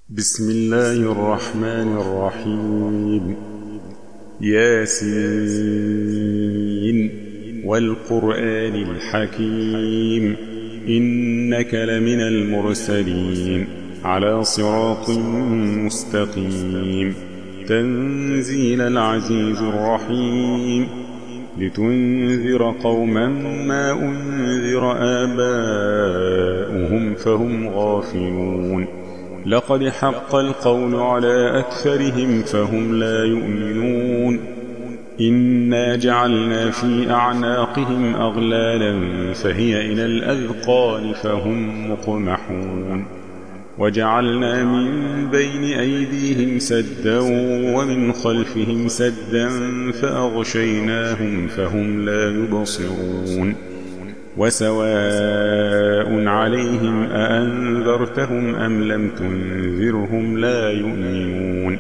بسم الله الرحمن الرحيم. ياسين والقرآن الحكيم إنك لمن المرسلين على صراط مستقيم تنزيل العزيز الرحيم لتنذر قوما ما أنذر آباؤهم فهم غافلون لقد حق القول على أكثرهم فهم لا يؤمنون إنا جعلنا في أعناقهم أغلالا فهي إلى الأذقان فهم مقمحون وجعلنا من بين أيديهم سدا ومن خلفهم سدا فأغشيناهم فهم لا يبصرون وسواء عليهم أأنذرتهم أم لم تنذرهم لا يؤمنون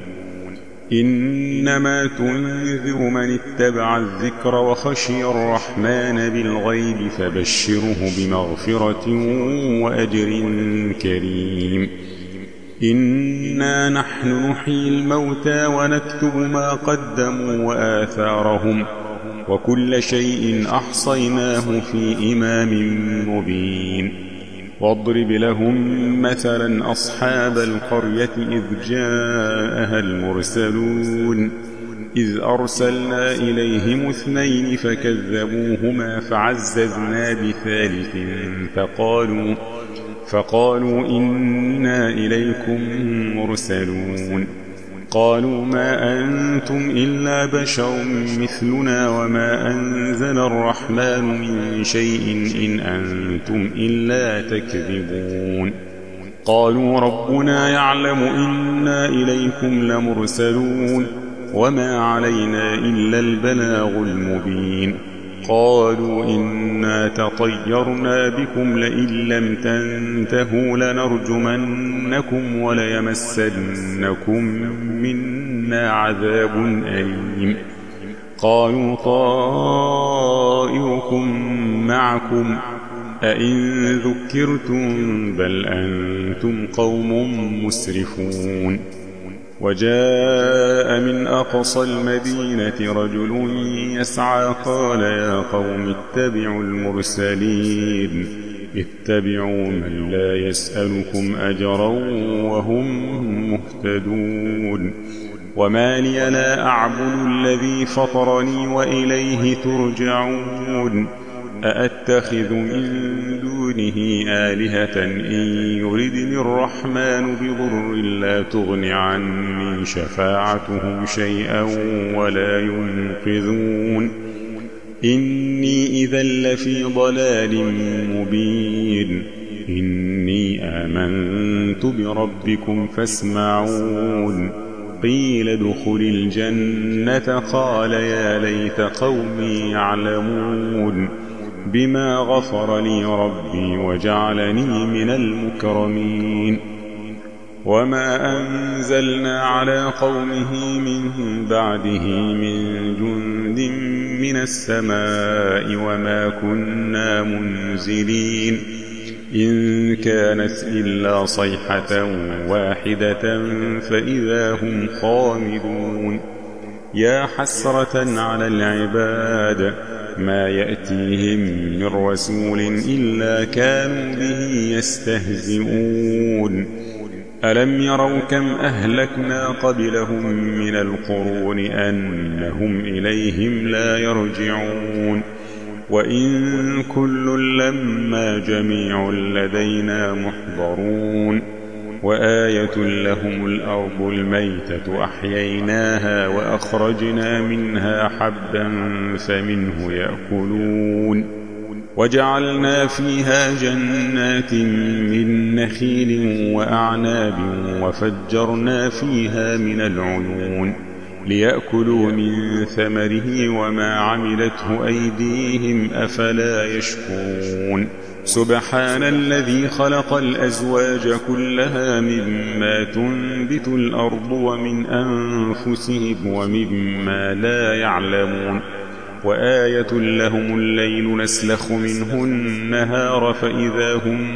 إنما تنذر من اتبع الذكر وخشي الرحمن بالغيب فبشره بمغفرة وأجر كريم إنا نحن نحيي الموتى ونكتب ما قدموا وآثارهم وكل شيء أحصيناه في إمام مبين واضرب لهم مثلا أصحاب القرية إذ جاءها المرسلون إذ أرسلنا إليهم 2 فكذبوهما فعززنا بثالث فقالوا إنا إليكم مرسلون قالوا ما أنتم إلا بشر مثلنا وما أنزل الرحمن من شيء إن أنتم إلا تكذبون قالوا ربنا يعلم إنا إليكم لمرسلون وما علينا إلا البلاغ المبين قالوا إنا تطيرنا بكم لئن لم تنتهوا لنرجمنكم وليمسنكم منا عذاب أليم قالوا طائركم معكم أئن ذكرتم بل أنتم قوم مسرفون وجاء من أقصى المدينة رجل يسعى قال يا قوم اتبعوا المرسلين اتبعوا من لا يسألكم أجرا وهم مهتدون وما لي لا أعبد الذي فطرني وإليه ترجعون أأتخذ من دونه آلهة إن يردني الرحمن بضر لا تغن عني شفاعتهم شيئا ولا ينقذون إني إذا لفي ضلال مبين إني آمنت بربكم فاسمعون قيل ادخل الجنة قال يا ليت قومي يعلمون بما غفر لي ربي وجعلني من المكرمين وما أنزلنا على قومه من بعده من جند من السماء وما كنا منزلين إن كانت إلا صيحة واحدة فإذا هم خامدون يا حسرة على العباد ما يأتيهم من رسول إلا كانوا به يستهزئون ألم يروا كم أهلكنا قبلهم من القرون أنهم إليهم لا يرجعون وإن كل لما جميع لدينا محضرون وآية لهم الأرض الميتة أحييناها وأخرجنا منها حبا فمنه يأكلون وجعلنا فيها جنات من نخيل وأعناب وفجرنا فيها من العيون ليأكلوا من ثمره وما عملته أيديهم أفلا يشكرون سبحان الذي خلق الأزواج كلها مما تنبت الأرض ومن أنفسهم ومما لا يعلمون وآية لهم الليل نسلخ منه النهار فإذا هم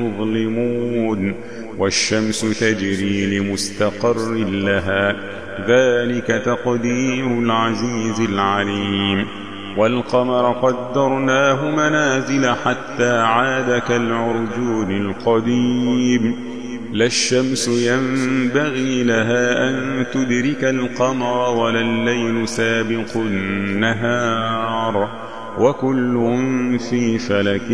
مظلمون والشمس تجري لمستقر لها ذلك تقدير العزيز العليم والقمر قدرناه منازل حتى عاد كالعرجون القديم لا الشمس ينبغي لها أن تدرك القمر ولا الليل سابق النهار وكل في فلك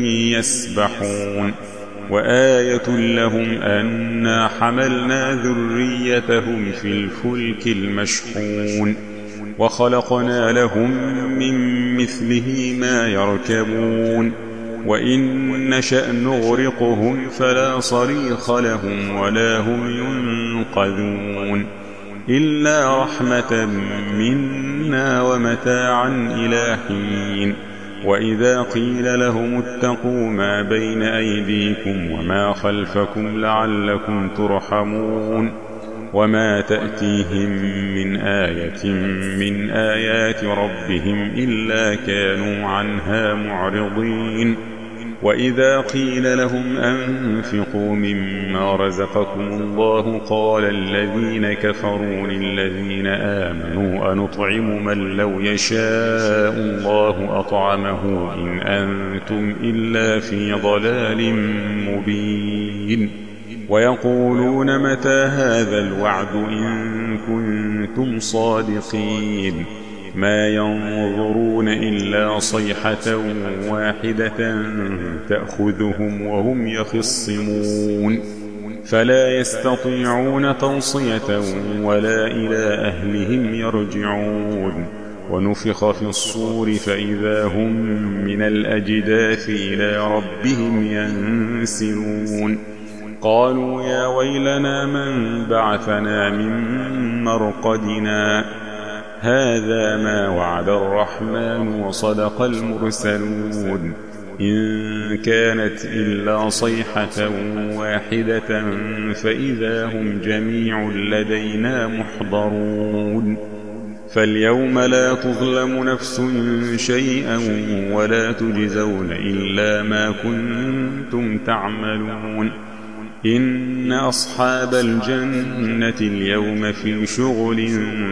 يسبحون وآية لهم أنا حملنا ذريتهم في الفلك المشحون وخلقنا لهم من مثله ما يركبون وإن نشأ نغرقهم فلا صريخ لهم ولا هم ينقذون إلا رحمة منا ومتاعا إلى حين وإذا قيل لهم اتقوا ما بين أيديكم وما خلفكم لعلكم ترحمون وما تأتيهم من آية من آيات ربهم إلا كانوا عنها معرضين وإذا قيل لهم أنفقوا مما رزقكم الله قال الذين كفروا للذين آمنوا أنطعم من لو يشاء الله أطعمه إن أنتم إلا في ضلال مبين ويقولون متى هذا الوعد إن كنتم صادقين ما ينظرون إلا صيحة واحدة تأخذهم وهم يخصمون فلا يستطيعون توصية ولا إلى أهلهم يرجعون ونفخ في الصور فإذا هم من الأجداث إلى ربهم ينسلون قالوا يا ويلنا من بعثنا من مرقدنا هذا ما وعد الرحمن وصدق المرسلون إن كانت إلا صيحة واحدة فإذا هم جميع لدينا محضرون فاليوم لا تظلم نفس شيئا ولا تجزون إلا ما كنتم تعملون إن أصحاب الجنة اليوم في شغل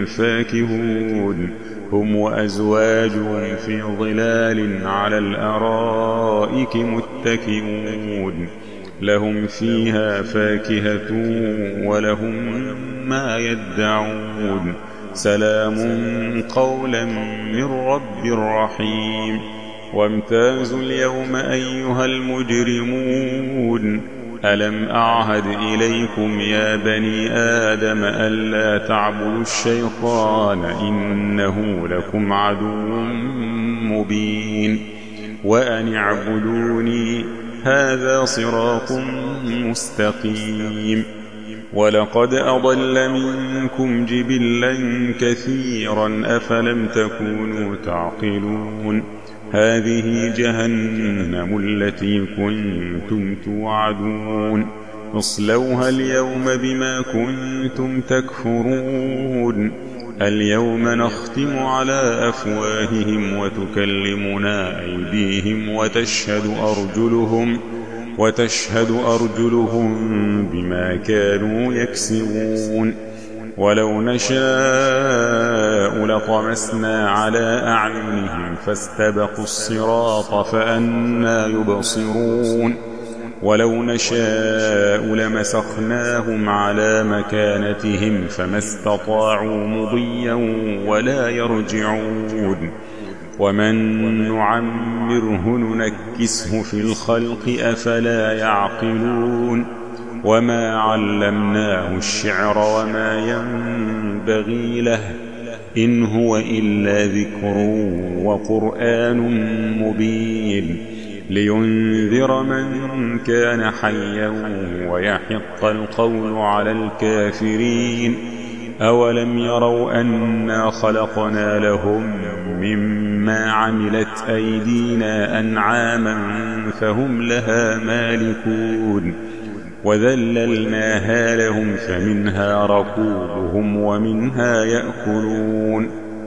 فاكهون هم وأزواجهم في ظلال على الأرائك متكئون لهم فيها فاكهة ولهم ما يدعون سلام قولا من رب رحيم وامتازوا اليوم أيها المجرمون ألم أعهد إليكم يا بني آدم ألا تعبدوا الشيطان إنه لكم عدو مبين وأن اعبدوني هذا صراط مستقيم ولقد أضل منكم جبلا كثيرا أفلم تكونوا تعقلون هذه جهنم التي كنتم توعدون اصلوها اليوم بما كنتم تكفرون اليوم نختم على أفواههم وتكلمنا أيديهم وتشهد أرجلهم بما كانوا يكسبون ولو نشاء لطمسنا على أعينهم فاستبقوا الصراط فأنى يبصرون ولو نشاء لمسخناهم على مكانتهم فما استطاعوا مضيا ولا يرجعون ومن نعمره ننكسه في الخلق أفلا يعقلون وما علمناه الشعر وما ينبغي له إن هو إلا ذكر وقرآن مبين لينذر من كان حيا ويحق القول على الكافرين أولم يروا أنا خلقنا لهم مما عملت أيدينا أنعاما فهم لها مالكون وذللناها لهم فمنها ركوبهم ومنها يأكلون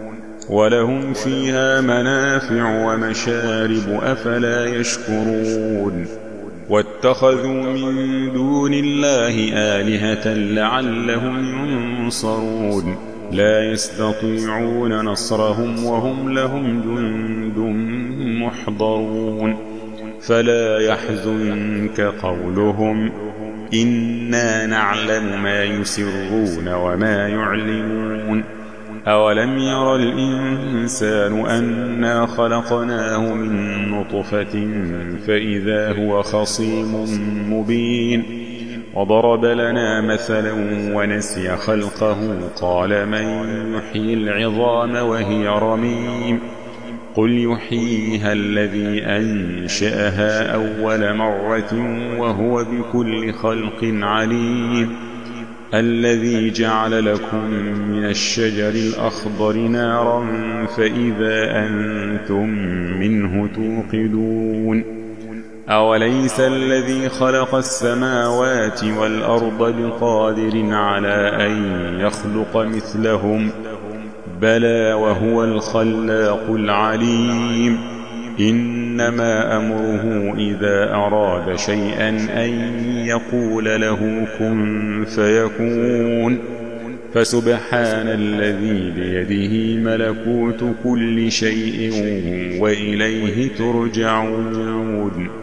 ولهم فيها منافع ومشارب أفلا يشكرون واتخذوا من دون الله آلهة لعلهم ينصرون لا يستطيعون نصرهم وهم لهم جند محضرون فلا يحزنك قولهم إنا نعلم ما يسرون وما يعلنون أولم ير الإنسان أنا خلقناه من نطفة فإذا هو خصيم مبين وضرب لنا مثلا ونسي خلقه قال من يحيي العظام وهي رميم قل يحييها الذي أنشأها أول مرة وهو بكل خلق عليم الذي جعل لكم من الشجر الأخضر نارا فإذا أنتم منه توقدون أوليس الذي خلق السماوات والأرض بقادر على أن يخلق مثلهم بلى وهو الخلاق العليم إنما أمره إذا أراد شيئا أن يقول له كن فيكون فسبحان الذي بيده ملكوت كل شيء وإليه ترجعون